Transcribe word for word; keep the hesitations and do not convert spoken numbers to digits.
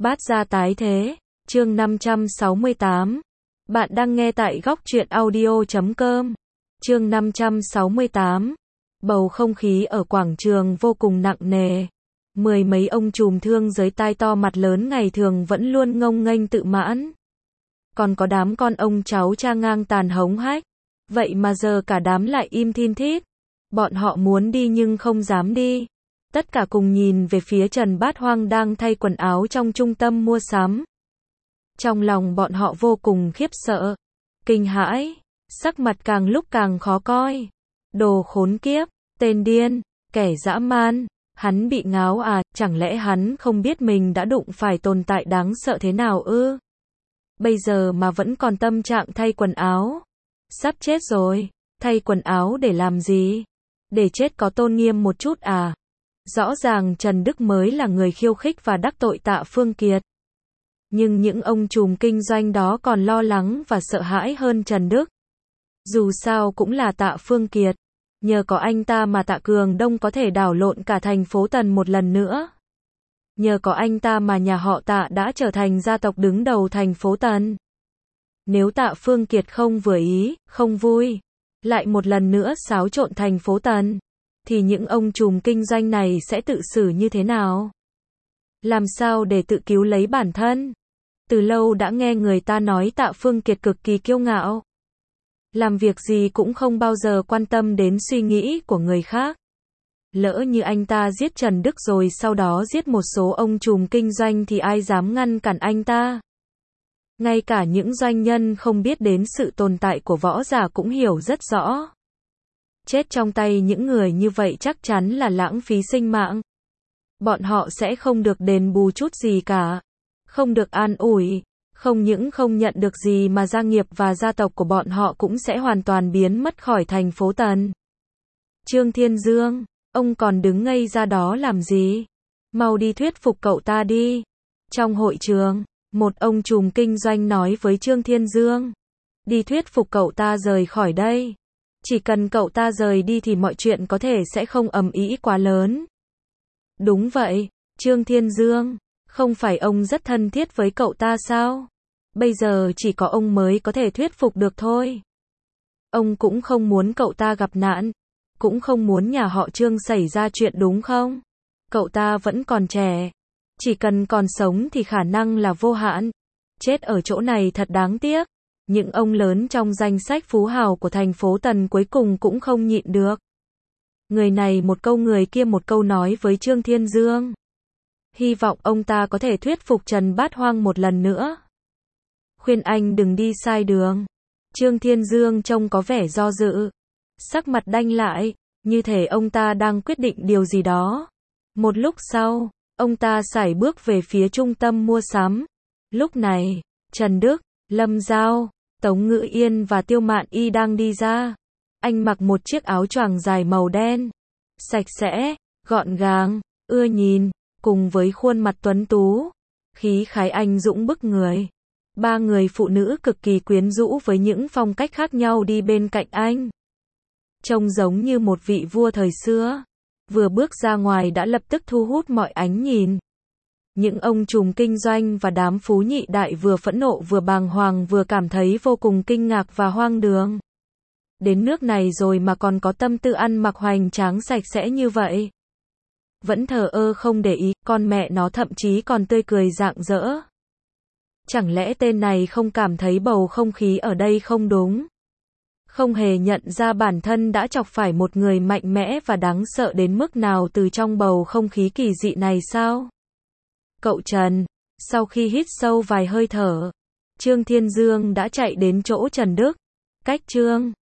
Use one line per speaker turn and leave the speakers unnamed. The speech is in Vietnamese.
Bát gia tái thế, chương năm trăm sáu mươi tám. Bạn đang nghe tại góc truyện audio chấm com. Chương năm trăm sáu mươi tám. Bầu không khí ở quảng trường vô cùng nặng nề. Mười mấy ông trùm thương giới tai to mặt lớn ngày thường vẫn luôn ngông nghênh tự mãn. Còn có đám con ông cháu cha ngang tàn hống hách. Vậy mà giờ cả đám lại im thin thít. Bọn họ muốn đi nhưng không dám đi. Tất cả cùng nhìn về phía Trần Bát Hoang đang thay quần áo trong trung tâm mua sắm. Trong lòng bọn họ vô cùng khiếp sợ, kinh hãi, sắc mặt càng lúc càng khó coi. Đồ khốn kiếp, tên điên, kẻ dã man, hắn bị ngáo à, chẳng lẽ hắn không biết mình đã đụng phải tồn tại đáng sợ thế nào ư? Bây giờ mà vẫn còn tâm trạng thay quần áo. Sắp chết rồi, thay quần áo để làm gì? Để chết có tôn nghiêm một chút à? Rõ ràng Trần Đức mới là người khiêu khích và đắc tội Tạ Phương Kiệt. Nhưng những ông trùm kinh doanh đó còn lo lắng và sợ hãi hơn Trần Đức. Dù sao cũng là Tạ Phương Kiệt. Nhờ có anh ta mà Tạ Cường Đông có thể đảo lộn cả thành phố Tần một lần nữa. Nhờ có anh ta mà nhà họ Tạ đã trở thành gia tộc đứng đầu thành phố Tần. Nếu Tạ Phương Kiệt không vừa ý, không vui, lại một lần nữa xáo trộn thành phố Tần, thì những ông trùm kinh doanh này sẽ tự xử như thế nào? Làm sao để tự cứu lấy bản thân? Từ lâu đã nghe người ta nói Tạ Phương Kiệt cực kỳ kiêu ngạo. Làm việc gì cũng không bao giờ quan tâm đến suy nghĩ của người khác. Lỡ như anh ta giết Trần Đức rồi sau đó giết một số ông trùm kinh doanh thì ai dám ngăn cản anh ta? Ngay cả những doanh nhân không biết đến sự tồn tại của võ giả cũng hiểu rất rõ. Chết trong tay những người như vậy chắc chắn là lãng phí sinh mạng. Bọn họ sẽ không được đền bù chút gì cả. Không được an ủi. Không những không nhận được gì mà gia nghiệp và gia tộc của bọn họ cũng sẽ hoàn toàn biến mất khỏi thành phố Tần. Trương Thiên Dương, ông còn đứng ngây ra đó làm gì? Mau đi thuyết phục cậu ta đi. Trong hội trường, một ông trùm kinh doanh nói với Trương Thiên Dương. Đi thuyết phục cậu ta rời khỏi đây. Chỉ cần cậu ta rời đi thì mọi chuyện có thể sẽ không ầm ĩ quá lớn. Đúng vậy, Trương Thiên Dương, không phải ông rất thân thiết với cậu ta sao? Bây giờ chỉ có ông mới có thể thuyết phục được thôi. Ông cũng không muốn cậu ta gặp nạn, cũng không muốn nhà họ Trương xảy ra chuyện đúng không? Cậu ta vẫn còn trẻ, chỉ cần còn sống thì khả năng là vô hạn. Chết ở chỗ này thật đáng tiếc. Những ông lớn trong danh sách phú hào của thành phố Tần cuối cùng cũng không nhịn được. Người này một câu người kia một câu nói với Trương Thiên Dương. Hy vọng ông ta có thể thuyết phục Trần Bát Hoang một lần nữa. Khuyên anh đừng đi sai đường. Trương Thiên Dương trông có vẻ do dự. Sắc mặt đanh lại, như thể ông ta đang quyết định điều gì đó. Một lúc sau, ông ta sải bước về phía trung tâm mua sắm. Lúc này, Trần Đức, Lâm Giao, Tống Ngữ Yên và Tiêu Mạn Y đang đi ra. Anh mặc một chiếc áo choàng dài màu đen, sạch sẽ, gọn gàng, ưa nhìn, cùng với khuôn mặt tuấn tú, khí khái anh dũng bức người. Ba người phụ nữ cực kỳ quyến rũ với những phong cách khác nhau đi bên cạnh anh. Trông giống như một vị vua thời xưa. Vừa bước ra ngoài đã lập tức thu hút mọi ánh nhìn. Những ông trùm kinh doanh và đám phú nhị đại vừa phẫn nộ vừa bàng hoàng vừa cảm thấy vô cùng kinh ngạc và hoang đường. Đến nước này rồi mà còn có tâm tư ăn mặc hoành tráng sạch sẽ như vậy. Vẫn thờ ơ không để ý, con mẹ nó thậm chí còn tươi cười rạng rỡ. Chẳng lẽ tên này không cảm thấy bầu không khí ở đây không đúng? Không hề nhận ra bản thân đã chọc phải một người mạnh mẽ và đáng sợ đến mức nào từ trong bầu không khí kỳ dị này sao? Cậu Trần, sau khi hít sâu vài hơi thở, Trương Thiên Dương đã chạy đến chỗ Trần Đức. Cách Trương